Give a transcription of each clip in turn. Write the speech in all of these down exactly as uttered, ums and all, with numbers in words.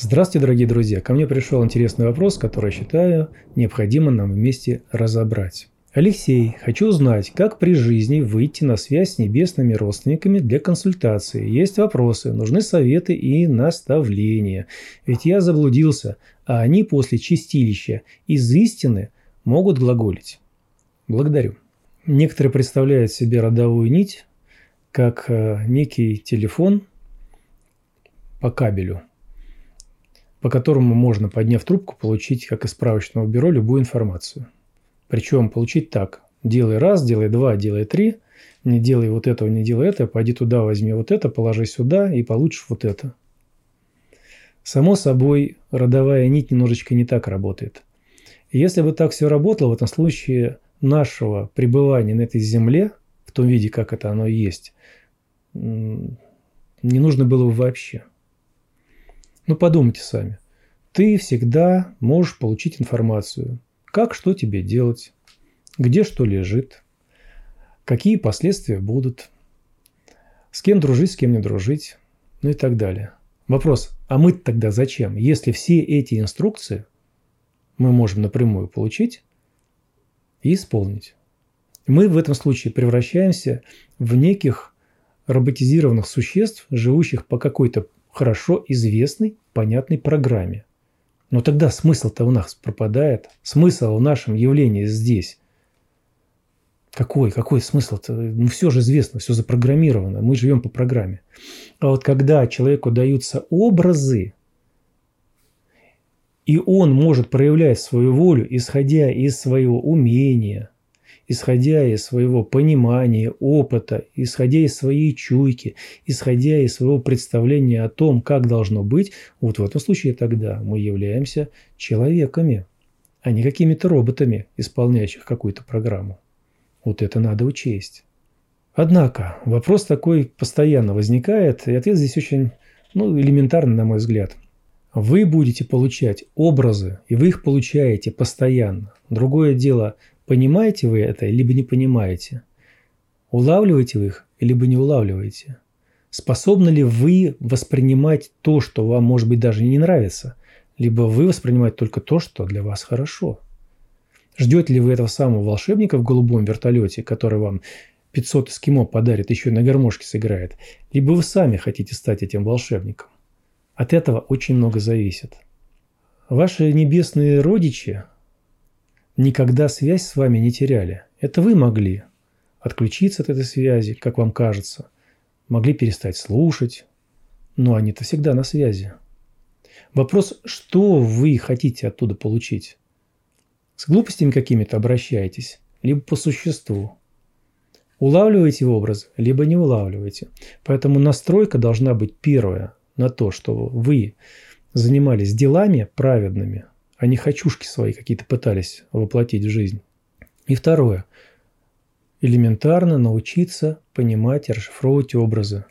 Здравствуйте, дорогие друзья! Ко мне пришел интересный вопрос, который, считаю, необходимо нам вместе разобрать. Алексей, хочу узнать, как при жизни выйти на связь с небесными родственниками для консультации. Есть вопросы, нужны советы и наставления. Ведь я заблудился, а они после чистилища из истины могут глаголить. Благодарю. Некоторые представляют себе родовую нить как некий телефон по кабелю, по которому можно, подняв трубку, получить, как из справочного бюро, любую информацию. Причем получить так: делай раз, делай два, делай три, не делай вот этого, не делай это, пойди туда, возьми вот это, положи сюда и получишь вот это. Само собой, родовая нить немножечко не так работает. И если бы так все работало, в этом случае нашего пребывания на этой земле, в том виде, как это оно есть, не нужно было бы вообще. Ну, подумайте сами. Ты всегда можешь получить информацию. Как, что тебе делать, где что лежит, какие последствия будут, с кем дружить, с кем не дружить, ну и так далее. Вопрос, а мы тогда зачем? Если все эти инструкции мы можем напрямую получить и исполнить. Мы в этом случае превращаемся в неких роботизированных существ, живущих по какой-то хорошо известной, понятной программе. Но тогда смысл-то у нас пропадает. Смысл в нашем явлении здесь. Какой? Какой смысл-то? Ну, все же известно, все запрограммировано. Мы живем по программе. А вот когда человеку даются образы, и он может проявлять свою волю, исходя из своего умения, исходя из своего понимания, опыта, исходя из своей чуйки, исходя из своего представления о том, как должно быть, вот в этом случае тогда мы являемся человеками, а не какими-то роботами, исполняющих какую-то программу. Вот это надо учесть. Однако вопрос такой постоянно возникает, и ответ здесь очень ну, элементарный, на мой взгляд. Вы будете получать образы, и вы их получаете постоянно. Другое дело, понимаете вы это, либо не понимаете? Улавливаете вы их, либо не улавливаете? Способны ли вы воспринимать то, что вам, может быть, даже не нравится, либо вы воспринимаете только то, что для вас хорошо? Ждете ли вы этого самого волшебника в голубом вертолете, который вам пятьсот эскимо подарит, еще и на гармошке сыграет, либо вы сами хотите стать этим волшебником? От этого очень много зависит. Ваши небесные родичи никогда связь с вами не теряли. Это вы могли отключиться от этой связи, как вам кажется, могли перестать слушать, но они-то всегда на связи. Вопрос, что вы хотите оттуда получить? С глупостями какими-то обращаетесь, либо по существу. Улавливаете образ, либо не улавливаете. Поэтому настройка должна быть первая на то, что вы занимались делами праведными, а не хочушки свои какие-то пытались воплотить в жизнь. И второе. Элементарно научиться понимать и расшифровывать образы.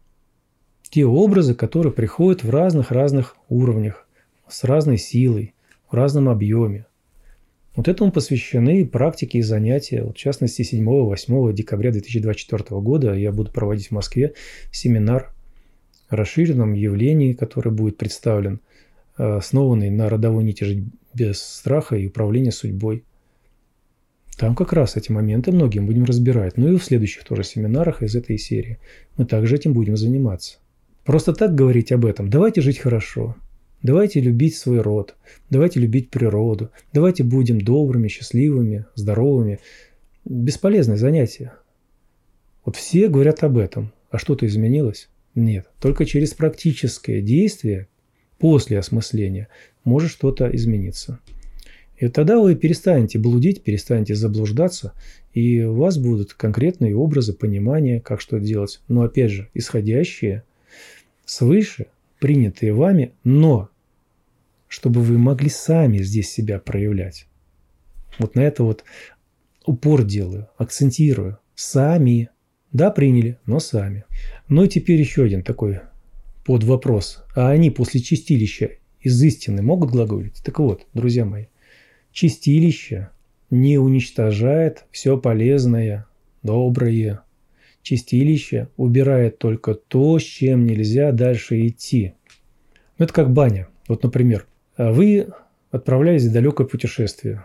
Те образы, которые приходят в разных-разных уровнях, с разной силой, в разном объеме. Вот этому посвящены практики и занятия. Вот в частности, седьмого-восьмого декабря две тысячи двадцать четвёртого года я буду проводить в Москве семинар о расширенном явлении, который будет представлен, основанный на родовой нити «Жить без страха» и управления судьбой. Там как раз эти моменты многим будем разбирать. Ну и в следующих тоже семинарах из этой серии мы также этим будем заниматься. Просто так говорить об этом. Давайте жить хорошо. Давайте любить свой род. Давайте любить природу. Давайте будем добрыми, счастливыми, здоровыми. Бесполезное занятие. Вот все говорят об этом. А что-то изменилось? Нет. Только через практическое действие после осмысления может что-то измениться. И тогда вы перестанете блудить, перестанете заблуждаться, и у вас будут конкретные образы понимания, как что делать. Но опять же, исходящие свыше, принятые вами, но чтобы вы могли сами здесь себя проявлять. Вот на это вот упор делаю, акцентирую. Сами. Да, приняли, но сами. Ну и теперь еще один такой подвопрос. А они после чистилища из истины могут глаголить? Так вот, друзья мои, чистилище не уничтожает все полезное, доброе. Чистилище убирает только то, с чем нельзя дальше идти. Ну, это как баня. Вот, например, вы отправляетесь в далекое путешествие.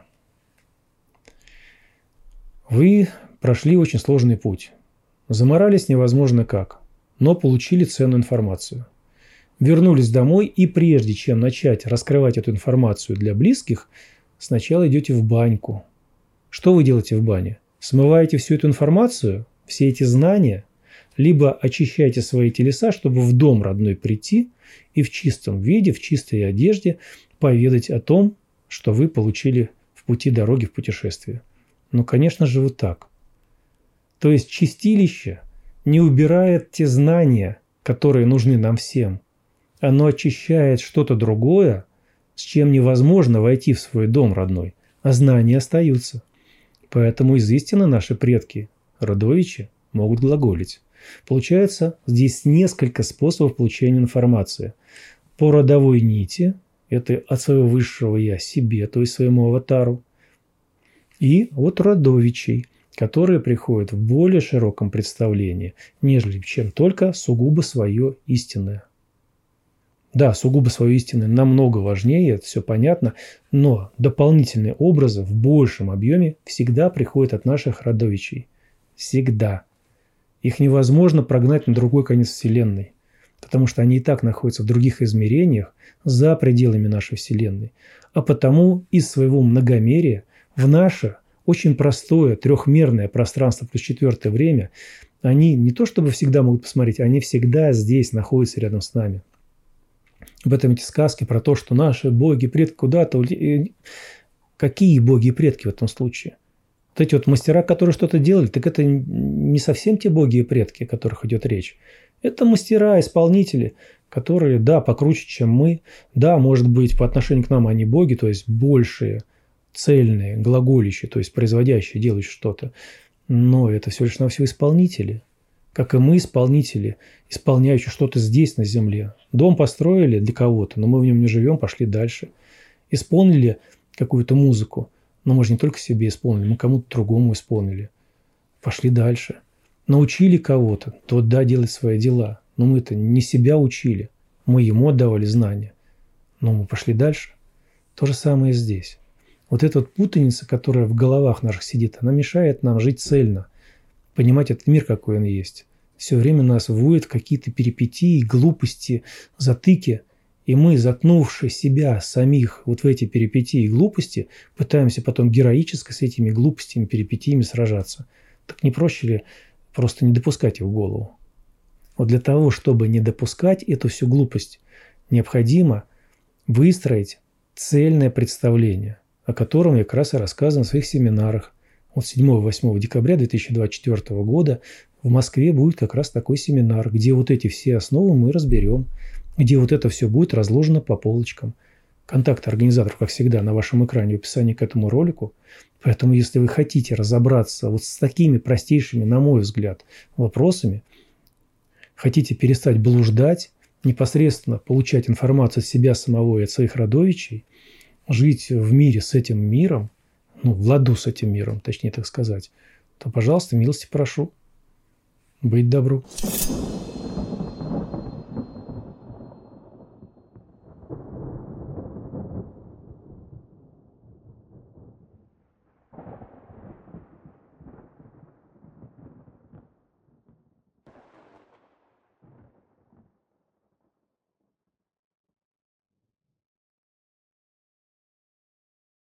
Вы прошли очень сложный путь. Заморались невозможно как, но получили ценную информацию. Вернулись домой, и прежде чем начать раскрывать эту информацию для близких, сначала идете в баньку. Что вы делаете в бане? Смываете всю эту информацию, все эти знания, либо очищаете свои телеса, чтобы в дом родной прийти и в чистом виде, в чистой одежде поведать о том, что вы получили в пути дороги в путешествие. Ну, конечно же, вот так. То есть чистилище не убирает те знания, которые нужны нам всем. Оно очищает что-то другое, с чем невозможно войти в свой дом родной, а знания остаются. Поэтому из истины наши предки, родовичи, могут глаголить. Получается, здесь несколько способов получения информации. По родовой нити, это от своего высшего я себе, то есть своему аватару, и от родовичей, которые приходят в более широком представлении, нежели чем только сугубо свое истинное. Да, сугубо свое истинное намного важнее, это все понятно, но дополнительные образы в большем объеме всегда приходят от наших родовичей. Всегда. Их невозможно прогнать на другой конец Вселенной, потому что они и так находятся в других измерениях за пределами нашей Вселенной. А потому из своего многомерия в наше очень простое трехмерное пространство плюс четвертое время они не то чтобы всегда могут посмотреть, они всегда здесь находятся рядом с нами. В этом эти сказки про то, что наши боги, предки куда-то... Какие боги и предки в этом случае? Вот эти вот мастера, которые что-то делали, так это не совсем те боги и предки, о которых идет речь. Это мастера, исполнители, которые, да, покруче, чем мы. Да, может быть, по отношению к нам они боги, то есть большие, цельные, глаголищие, то есть производящие, делающие что-то. Но это всего лишь навсего исполнители. Как и мы, исполнители, исполняющие что-то здесь, на земле. Дом построили для кого-то, но мы в нем не живем, пошли дальше. Исполнили какую-то музыку, но мы же не только себе исполнили, мы кому-то другому исполнили. Пошли дальше. Научили кого-то, то да, делать свои дела. Но мы-то не себя учили, мы ему отдавали знания. Но мы пошли дальше. То же самое и здесь. Вот эта вот путаница, которая в головах наших сидит, она мешает нам жить цельно, понимать этот мир, какой он есть. Все время нас вводят в какие-то перипетии, глупости, затыки, и мы, заткнувши себя самих вот в эти перипетии и глупости, пытаемся потом героически с этими глупостями, перипетиями сражаться. Так не проще ли просто не допускать их в голову? Вот для того, чтобы не допускать эту всю глупость, необходимо выстроить цельное представление, о котором я как раз и рассказывал в своих семинарах. Вот седьмого-восьмого декабря две тысячи двадцать четвёртого года в Москве будет как раз такой семинар, где вот эти все основы мы разберем, где вот это все будет разложено по полочкам. Контакты организаторов, как всегда, на вашем экране в описании к этому ролику. Поэтому, если вы хотите разобраться вот с такими простейшими, на мой взгляд, вопросами, хотите перестать блуждать, непосредственно получать информацию от себя самого и от своих родовичей, жить в мире с этим миром, ну, в ладу с этим миром, точнее так сказать, то, пожалуйста, милости прошу. Быть добру.